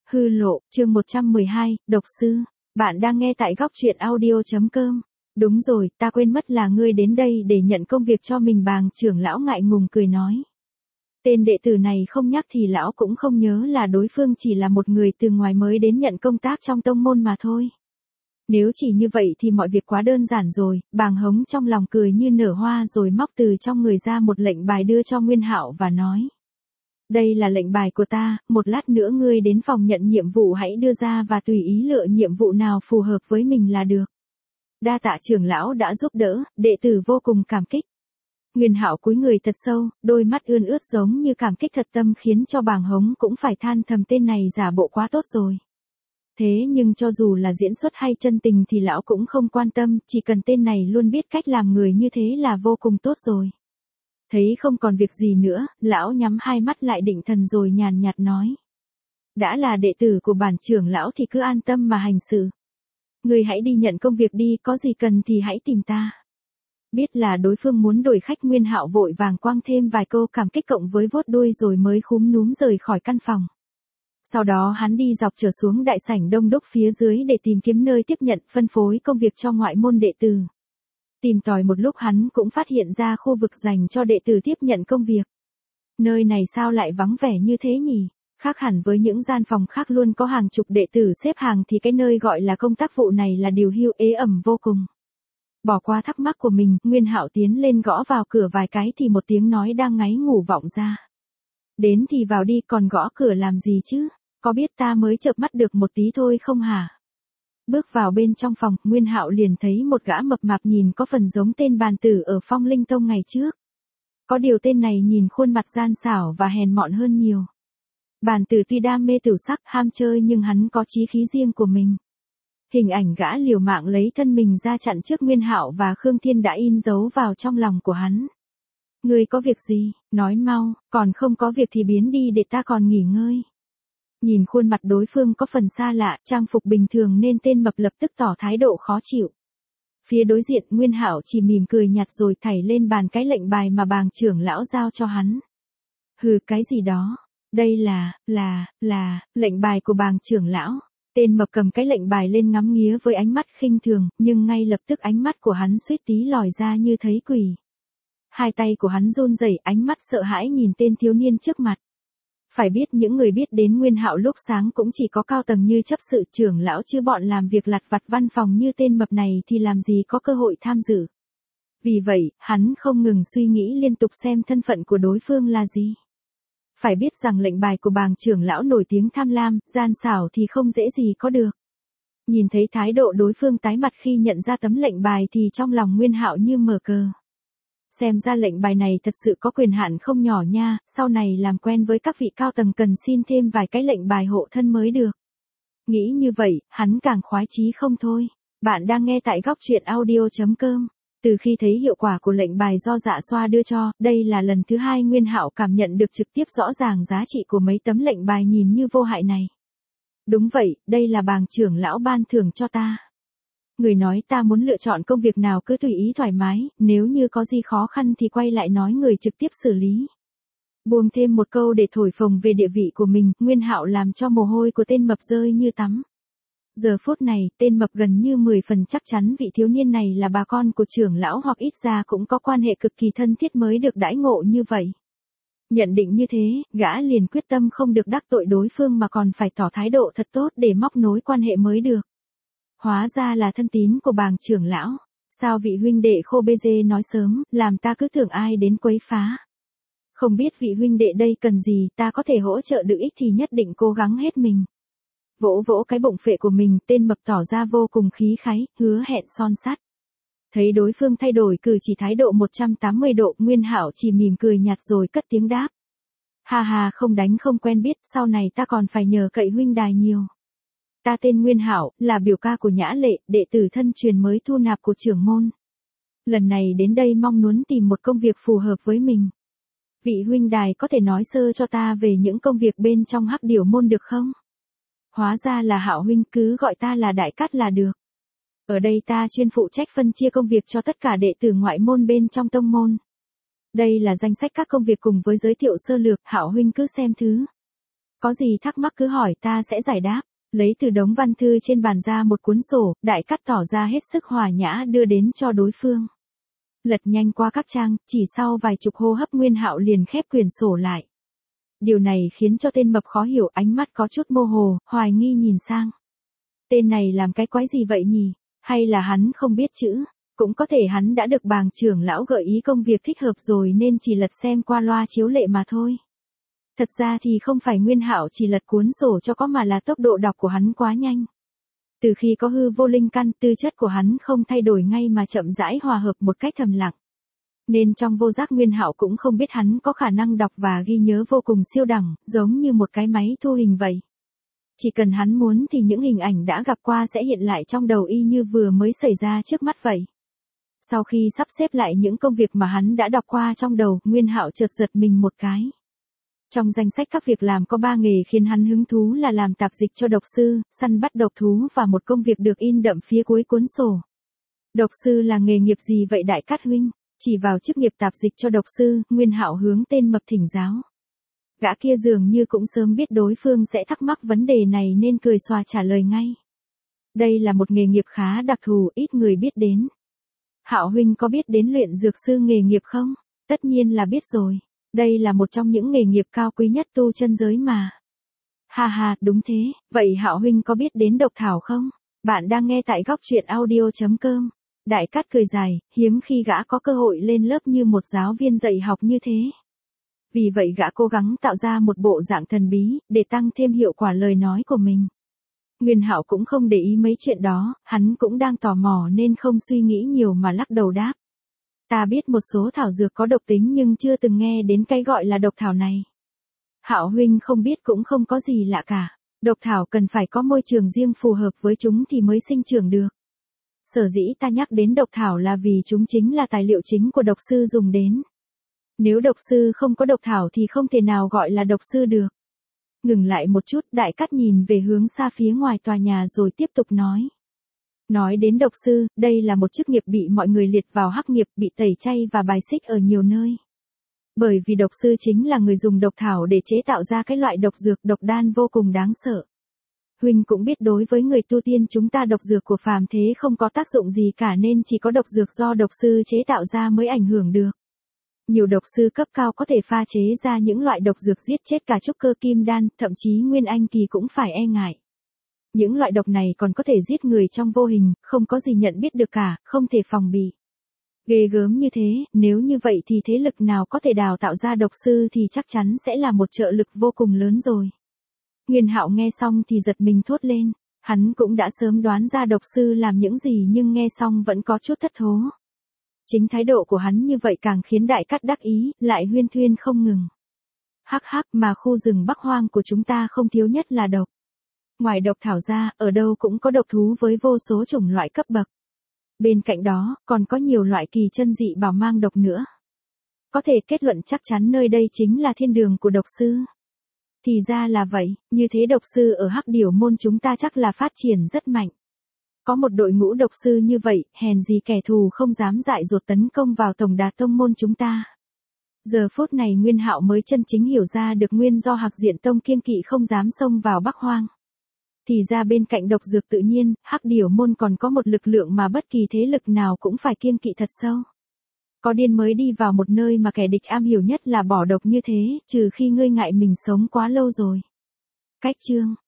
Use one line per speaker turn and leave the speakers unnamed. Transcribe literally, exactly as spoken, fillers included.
Hư lộ, chương một trăm mười hai, độc sư. Bạn đang nghe tại góc truyện audio.com. Đúng rồi, ta quên mất là ngươi đến đây để nhận công việc cho mình. Bàng trưởng lão ngại ngùng cười nói. Tên đệ tử này không nhắc thì lão cũng không nhớ là đối phương chỉ là một người từ ngoài mới đến nhận công tác trong tông môn mà thôi. Nếu chỉ như vậy thì mọi việc quá đơn giản rồi. Bàng Hống trong lòng cười như nở hoa rồi móc từ trong người ra một lệnh bài đưa cho Nguyên Hạo và nói. Đây là lệnh bài của ta, một lát nữa ngươi đến phòng nhận nhiệm vụ hãy đưa ra và tùy ý lựa nhiệm vụ nào phù hợp với mình là được. Đa tạ trưởng lão đã giúp đỡ, đệ tử vô cùng cảm kích. Nguyên Hạo cúi người thật sâu, đôi mắt ươn ướt giống như cảm kích thật tâm khiến cho Bàng Hống cũng phải than thầm tên này giả bộ quá tốt rồi. Thế nhưng cho dù là diễn xuất hay chân tình thì lão cũng không quan tâm, chỉ cần tên này luôn biết cách làm người như thế là vô cùng tốt rồi. Thấy không còn việc gì nữa, lão nhắm hai mắt lại định thần rồi nhàn nhạt nói. Đã là đệ tử của bản trưởng lão thì cứ an tâm mà hành sự. Người hãy đi nhận công việc đi, có gì cần thì hãy tìm ta. Biết là đối phương muốn đổi khách, Nguyên Hạo vội vàng quăng thêm vài câu cảm kích cộng với vuốt đuôi rồi mới khúm núm rời khỏi căn phòng. Sau đó hắn đi dọc trở xuống đại sảnh đông đúc phía dưới để tìm kiếm nơi tiếp nhận phân phối công việc cho ngoại môn đệ tử. Tìm tòi một lúc hắn cũng phát hiện ra khu vực dành cho đệ tử tiếp nhận công việc. Nơi này sao lại vắng vẻ như thế nhỉ? Khác hẳn với những gian phòng khác luôn có hàng chục đệ tử xếp hàng thì cái nơi gọi là công tác vụ này là điều hưu ế ẩm vô cùng. Bỏ qua thắc mắc của mình, Nguyên Hạo tiến lên gõ vào cửa vài cái thì một tiếng nói đang ngáy ngủ vọng ra. Đến thì vào đi, còn gõ cửa làm gì chứ? Có biết ta mới chợp mắt được một tí thôi không hả? Bước vào bên trong phòng, Nguyên Hạo liền thấy một gã mập mạp nhìn có phần giống tên bàn tử ở Phong Linh Tông ngày trước. Có điều tên này nhìn khuôn mặt gian xảo và hèn mọn hơn nhiều. Bàn tử tuy đam mê tửu sắc, ham chơi nhưng hắn có chí khí riêng của mình. Hình ảnh gã liều mạng lấy thân mình ra chặn trước Nguyên Hạo và Khương Thiên đã in dấu vào trong lòng của hắn. Ngươi có việc gì, nói mau, còn không có việc thì biến đi để ta còn nghỉ ngơi. Nhìn khuôn mặt đối phương có phần xa lạ, trang phục bình thường nên tên mập lập tức tỏ thái độ khó chịu. Phía đối diện, Nguyên Hạo chỉ mỉm cười nhạt rồi thảy lên bàn cái lệnh bài mà Bàng trưởng lão giao cho hắn. Hừ, cái gì đó? Đây là, là, là, lệnh bài của Bàng trưởng lão. Tên mập cầm cái lệnh bài lên ngắm nghía với ánh mắt khinh thường, nhưng ngay lập tức ánh mắt của hắn suýt tí lòi ra như thấy quỷ. Hai tay của hắn run rẩy, ánh mắt sợ hãi nhìn tên thiếu niên trước mặt. Phải biết những người biết đến Nguyên Hạo lúc sáng cũng chỉ có cao tầng như chấp sự trưởng lão, chứ bọn làm việc lặt vặt văn phòng như tên mập này thì làm gì có cơ hội tham dự. Vì vậy, hắn không ngừng suy nghĩ liên tục xem thân phận của đối phương là gì. Phải biết rằng lệnh bài của Bàng trưởng lão nổi tiếng tham lam, gian xảo thì không dễ gì có được. Nhìn thấy thái độ đối phương tái mặt khi nhận ra tấm lệnh bài thì trong lòng Nguyên Hạo như mở cờ. Xem ra lệnh bài này thật sự có quyền hạn không nhỏ nha, sau này làm quen với các vị cao tầng cần xin thêm vài cái lệnh bài hộ thân mới được. Nghĩ như vậy, hắn càng khoái chí không thôi. Bạn đang nghe tại góc truyện audio.com. Từ khi thấy hiệu quả của lệnh bài do Dạ Xoa đưa cho, đây là lần thứ hai Nguyên Hạo cảm nhận được trực tiếp rõ ràng giá trị của mấy tấm lệnh bài nhìn như vô hại này. Đúng vậy, đây là Bàng trưởng lão ban thưởng cho ta. Người nói ta muốn lựa chọn công việc nào cứ tùy ý thoải mái, nếu như có gì khó khăn thì quay lại nói người trực tiếp xử lý. Buông thêm một câu để thổi phồng về địa vị của mình, Nguyên Hạo làm cho mồ hôi của tên mập rơi như tắm. Giờ phút này, tên mập gần như mười phần chắc chắn vị thiếu niên này là bà con của trưởng lão hoặc ít ra cũng có quan hệ cực kỳ thân thiết mới được đãi ngộ như vậy. Nhận định như thế, gã liền quyết tâm không được đắc tội đối phương mà còn phải tỏ thái độ thật tốt để móc nối quan hệ mới được. Hóa ra là thân tín của Bàng trưởng lão. Sao vị huynh đệ khô bê dê nói sớm, làm ta cứ tưởng ai đến quấy phá. Không biết vị huynh đệ đây cần gì, ta có thể hỗ trợ được ích thì nhất định cố gắng hết mình. Vỗ vỗ cái bụng phệ của mình, tên mập tỏ ra vô cùng khí khái, hứa hẹn son sắt. Thấy đối phương thay đổi cử chỉ thái độ một trăm tám mươi độ, Nguyên Hạo chỉ mỉm cười nhạt rồi cất tiếng đáp. Ha ha, không đánh không quen biết, sau này ta còn phải nhờ cậy huynh đài nhiều. Ta tên Nguyên Hạo, là biểu ca của Nhã Lệ, đệ tử thân truyền mới thu nạp của trưởng môn. Lần này đến đây mong muốn tìm một công việc phù hợp với mình. Vị huynh đài có thể nói sơ cho ta về những công việc bên trong Hắc Điểu môn được không? Hóa ra là Hạo huynh, cứ gọi ta là Đại Cát là được. Ở đây ta chuyên phụ trách phân chia công việc cho tất cả đệ tử ngoại môn bên trong tông môn. Đây là danh sách các công việc cùng với giới thiệu sơ lược, Hạo huynh cứ xem thứ. Có gì thắc mắc cứ hỏi ta sẽ giải đáp. Lấy từ đống văn thư trên bàn ra một cuốn sổ, Đại Cát tỏ ra hết sức hòa nhã đưa đến cho đối phương. Lật nhanh qua các trang, chỉ sau vài chục hô hấp Nguyên Hạo liền khép quyển sổ lại. Điều này khiến cho tên mập khó hiểu, ánh mắt có chút mơ hồ, hoài nghi nhìn sang. Tên này làm cái quái gì vậy nhỉ? Hay là hắn không biết chữ? Cũng có thể hắn đã được bàng trưởng lão gợi ý công việc thích hợp rồi nên chỉ lật xem qua loa chiếu lệ mà thôi. Thật ra thì không phải Nguyên Hạo chỉ lật cuốn sổ cho có mà là tốc độ đọc của hắn quá nhanh. Từ khi có hư vô linh căn, tư chất của hắn không thay đổi ngay mà chậm rãi hòa hợp một cách thầm lặng. Nên trong vô giác Nguyên Hạo cũng không biết hắn có khả năng đọc và ghi nhớ vô cùng siêu đẳng, giống như một cái máy thu hình vậy. Chỉ cần hắn muốn thì những hình ảnh đã gặp qua sẽ hiện lại trong đầu y như vừa mới xảy ra trước mắt vậy. Sau khi sắp xếp lại những công việc mà hắn đã đọc qua trong đầu, Nguyên Hạo chợt giật mình một cái. Trong danh sách các việc làm có ba nghề khiến hắn hứng thú là làm tạp dịch cho độc sư, săn bắt độc thú và một công việc được in đậm phía cuối cuốn sổ. Độc sư là nghề nghiệp gì vậy Đại Cát huynh? Chỉ vào chức nghiệp tạp dịch cho độc sư, Nguyên Hạo hướng tên mập thỉnh giáo. Gã kia dường như cũng sớm biết đối phương sẽ thắc mắc vấn đề này nên cười xòa trả lời ngay. Đây là một nghề nghiệp khá đặc thù, ít người biết đến. Hạo huynh có biết đến luyện dược sư nghề nghiệp không? Tất nhiên là biết rồi. Đây là một trong những nghề nghiệp cao quý nhất tu chân giới mà. Ha ha, đúng thế. Vậy Hạo huynh có biết đến độc thảo không? Bạn đang nghe tại góc truyện audio chấm com. Đại Cát cười dài, hiếm khi gã có cơ hội lên lớp như một giáo viên dạy học như thế. Vì vậy gã cố gắng tạo ra một bộ dạng thần bí, để tăng thêm hiệu quả lời nói của mình. Nguyên Hạo cũng không để ý mấy chuyện đó, hắn cũng đang tò mò nên không suy nghĩ nhiều mà lắc đầu đáp. Ta biết một số thảo dược có độc tính nhưng chưa từng nghe đến cái gọi là độc thảo này. Hạo huynh không biết cũng không có gì lạ cả. Độc thảo cần phải có môi trường riêng phù hợp với chúng thì mới sinh trưởng được. Sở dĩ ta nhắc đến độc thảo là vì chúng chính là tài liệu chính của độc sư dùng đến. Nếu độc sư không có độc thảo thì không thể nào gọi là độc sư được. Ngừng lại một chút, Đại Cát nhìn về hướng xa phía ngoài tòa nhà rồi tiếp tục nói. Nói đến độc sư, đây là một chức nghiệp bị mọi người liệt vào hắc nghiệp, bị tẩy chay và bài xích ở nhiều nơi. Bởi vì độc sư chính là người dùng độc thảo để chế tạo ra cái loại độc dược độc đan vô cùng đáng sợ. Huynh cũng biết đối với người tu tiên chúng ta độc dược của phàm thế không có tác dụng gì cả nên chỉ có độc dược do độc sư chế tạo ra mới ảnh hưởng được. Nhiều độc sư cấp cao có thể pha chế ra những loại độc dược giết chết cả trúc cơ kim đan, thậm chí nguyên anh kỳ cũng phải e ngại. Những loại độc này còn có thể giết người trong vô hình, không có gì nhận biết được cả, không thể phòng bị. Ghê gớm như thế, nếu như vậy thì thế lực nào có thể đào tạo ra độc sư thì chắc chắn sẽ là một trợ lực vô cùng lớn rồi. Nguyên Hạo nghe xong thì giật mình thốt lên, hắn cũng đã sớm đoán ra độc sư làm những gì nhưng nghe xong vẫn có chút thất thố. Chính thái độ của hắn như vậy càng khiến Đại Cát đắc ý, lại huyên thuyên không ngừng. Hắc hắc, mà khu rừng Bắc Hoang của chúng ta không thiếu nhất là độc. Ngoài độc thảo ra, ở đâu cũng có độc thú với vô số chủng loại cấp bậc. Bên cạnh đó, còn có nhiều loại kỳ chân dị bảo mang độc nữa. Có thể kết luận chắc chắn nơi đây chính là thiên đường của độc sư. Thì ra là vậy, như thế độc sư ở Hắc Điểu môn chúng ta chắc là phát triển rất mạnh. Có một đội ngũ độc sư như vậy, hèn gì kẻ thù không dám dại dột tấn công vào tổng đà tông môn chúng ta. Giờ phút này Nguyên Hạo mới chân chính hiểu ra được nguyên do Hạc Diện Tông kiêng kỵ không dám xông vào Bắc Hoang. Thì ra bên cạnh độc dược tự nhiên, Hắc Điểu môn còn có một lực lượng mà bất kỳ thế lực nào cũng phải kiêng kỵ thật sâu. Có điên mới đi vào một nơi mà kẻ địch am hiểu nhất là bỏ độc như thế, trừ khi ngươi ngại mình sống quá lâu rồi. Cách chương